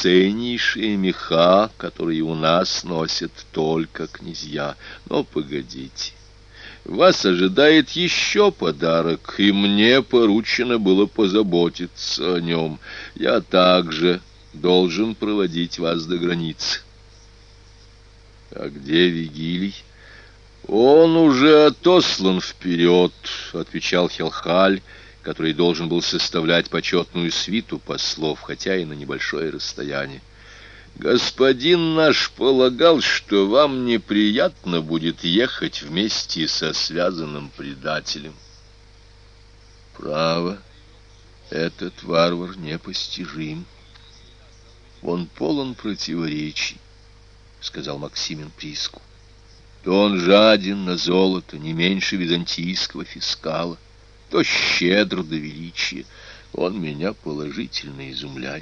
драгоценнейшие меха, которые у нас носят только князья. Но погодите, вас ожидает еще подарок, и мне поручено было позаботиться о нем. Я также должен проводить вас до границы. А где Вигилий? Он уже отослан вперед, отвечал Хелхаль, который должен был составлять почетную свиту послов, хотя и на небольшое расстояние. Господин наш полагал, что вам неприятно будет ехать вместе со связанным предателем. Право, этот варвар непостижим. Он полон противоречий, сказал Максимин Приску. То он жаден на золото не меньше византийского фискала, то щедр до величия. Он меня положительно изумляет.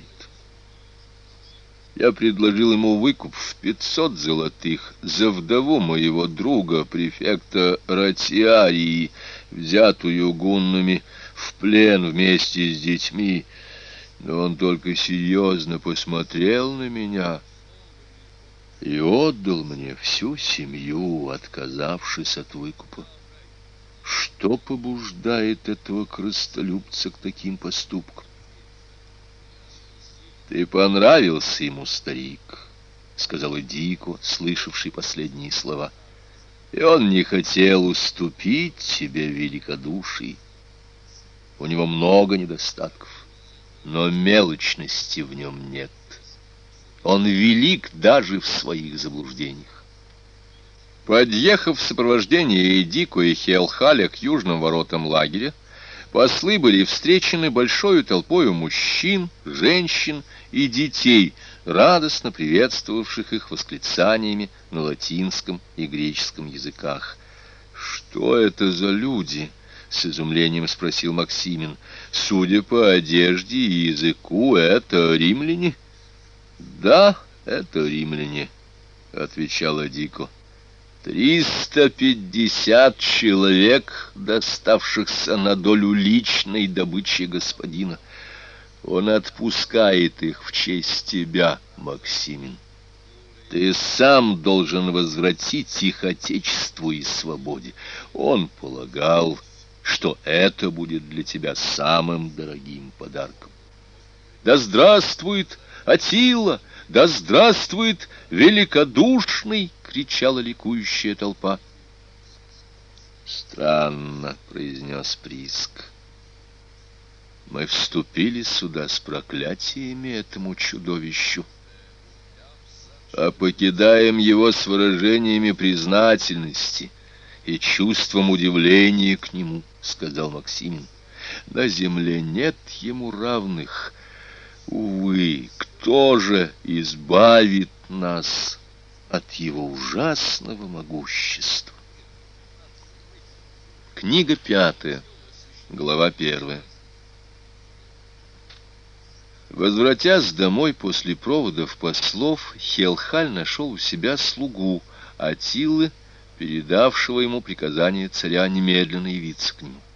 Я предложил ему выкуп в 500 золотых за вдову моего друга, префекта Ратиарии, взятую гуннами в плен вместе с детьми. Но он только серьезно посмотрел на меня и отдал мне всю семью, отказавшись от выкупа. Что побуждает этого крыстолюбца к таким поступкам? «Ты понравился ему, старик», — сказал Эдико, слышавший последние слова. «И он не хотел уступить тебе великодушии. У него много недостатков, но мелочности в нем нет. Он велик даже в своих заблуждениях». Подъехав в сопровождении Эдико и Хелхаля к южным воротам лагеря, послы были встречены большою толпою мужчин, женщин и детей, радостно приветствовавших их восклицаниями на латинском и греческом языках. «Что это за люди?» — с изумлением спросил Максимин. «Судя по одежде и языку, это римляне?» «Да, это римляне», — отвечал Эдико. 350 человек, доставшихся на долю личной добычи господина. Он отпускает их в честь тебя, Максимин. Ты сам должен возвратить их отечеству и свободе. Он полагал, что это будет для тебя самым дорогим подарком. Да здравствует Аттила! Да здравствует великодушный! — кричала ликующая толпа. «Странно», — произнес Приск. «Мы вступили сюда с проклятиями этому чудовищу, а покидаем его с выражениями признательности и чувством удивления к нему», — сказал Максимин. «На земле нет ему равных. Увы, кто же избавит нас от его ужасного могущества?» Книга 5, глава 1. Возвратясь домой после проводов послов, Хелхаль нашел у себя слугу Аттилы, передавшего ему приказание царя немедленно явиться к нему.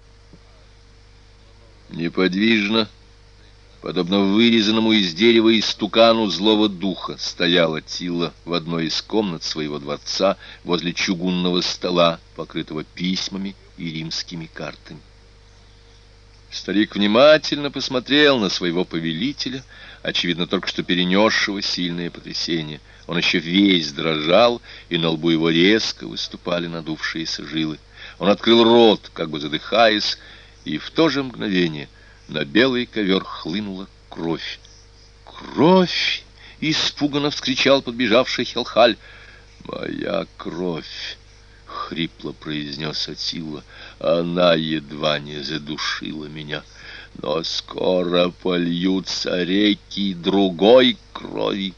Неподвижно, подобно вырезанному из дерева истукану злого духа, стоял Аттила в одной из комнат своего дворца возле чугунного стола, покрытого письмами и римскими картами. Старик внимательно посмотрел на своего повелителя, очевидно, только что перенесшего сильное потрясение. Он еще весь дрожал, и на лбу его резко выступали надувшиеся жилы. Он открыл рот, как бы задыхаясь, и в то же мгновение на белый ковер хлынула кровь. «Кровь!» — испуганно вскричал подбежавший Хелхаль. «Моя кровь!» — хрипло произнес Аттила. «Она едва не задушила меня, но скоро польются реки другой крови.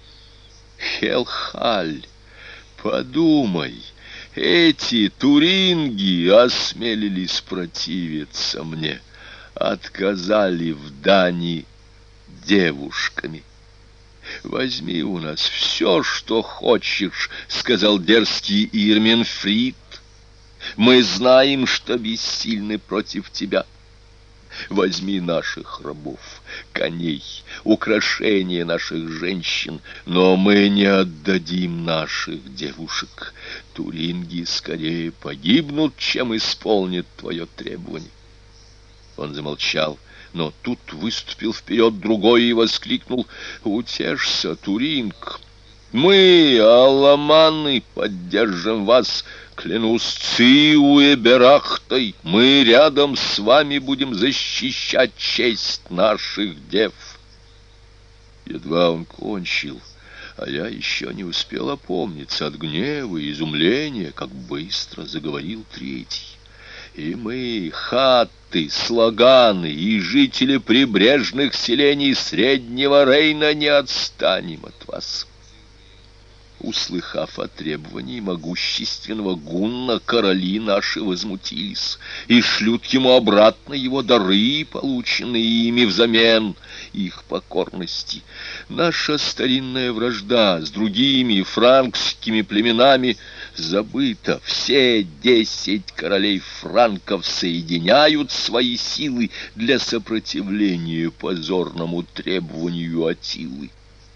Хелхаль, подумай, эти туринги осмелились противиться мне, отказали в дани девушками. «Возьми у нас все, что хочешь», — сказал дерзкий Ирменфрид. «Мы знаем, что бессильны против тебя. Возьми наших рабов, коней, украшения наших женщин, но мы не отдадим наших девушек. Туринги скорее погибнут, чем исполнят твое требование». Он замолчал, но тут выступил вперед другой и воскликнул: «Утешься, Туринг! Мы, аламаны, поддержим вас. Клянусь Циуэ Берахтой, мы рядом с вами будем защищать честь наших дев». Едва он кончил, а я еще не успел опомниться от гнева и изумления, как быстро заговорил третий. «И мы, хатты, слаганы и жители прибрежных селений Среднего Рейна, не отстанем от вас». Услыхав о требовании могущественного Гунна, короли наши возмутились и шлют ему обратно его дары, полученные ими взамен их покорности. Наша старинная вражда с другими франкскими племенами забыта. Все 10 королей франков соединяют свои силы для сопротивления позорному требованию Аттилы.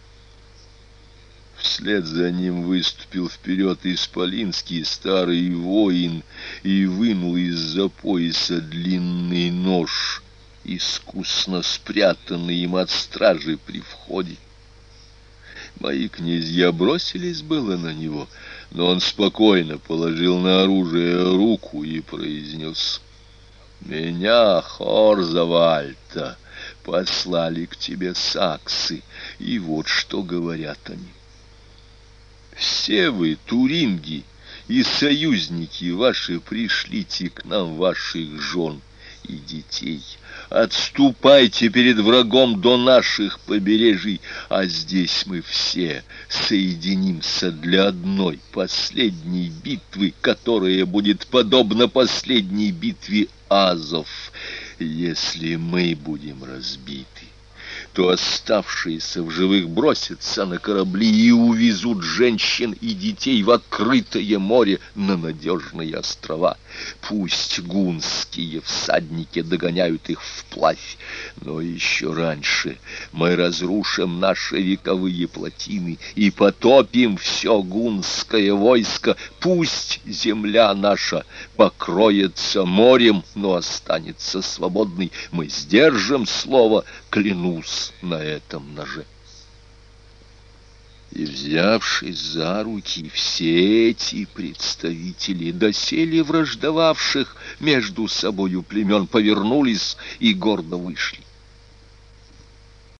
Вслед за ним выступил вперед исполинский старый воин и вынул из-за пояса длинный нож, искусно спрятанный им от стражи при входе. Мои князья бросились было на него, но он спокойно положил на оружие руку и произнес: «Меня, Хорзавальта, послали к тебе саксы, и вот что говорят они. Все вы, туринги, и союзники ваши, пришлите к нам ваших жен и детей. Отступайте перед врагом до наших побережий, а здесь мы все соединимся для одной последней битвы, которая будет подобна последней битве азов. Если мы будем разбиты, то оставшиеся в живых бросятся на корабли и увезут женщин и детей в открытое море на надежные острова. Пусть гунские всадники догоняют их вплавь, но еще раньше мы разрушим наши вековые плотины и потопим все гунское войско. Пусть земля наша покроется морем, но останется свободной. Мы сдержим слово, клянусь на этом ноже». И, взявшись за руки, все эти представители доселе враждовавших между собою племен повернулись и гордо вышли.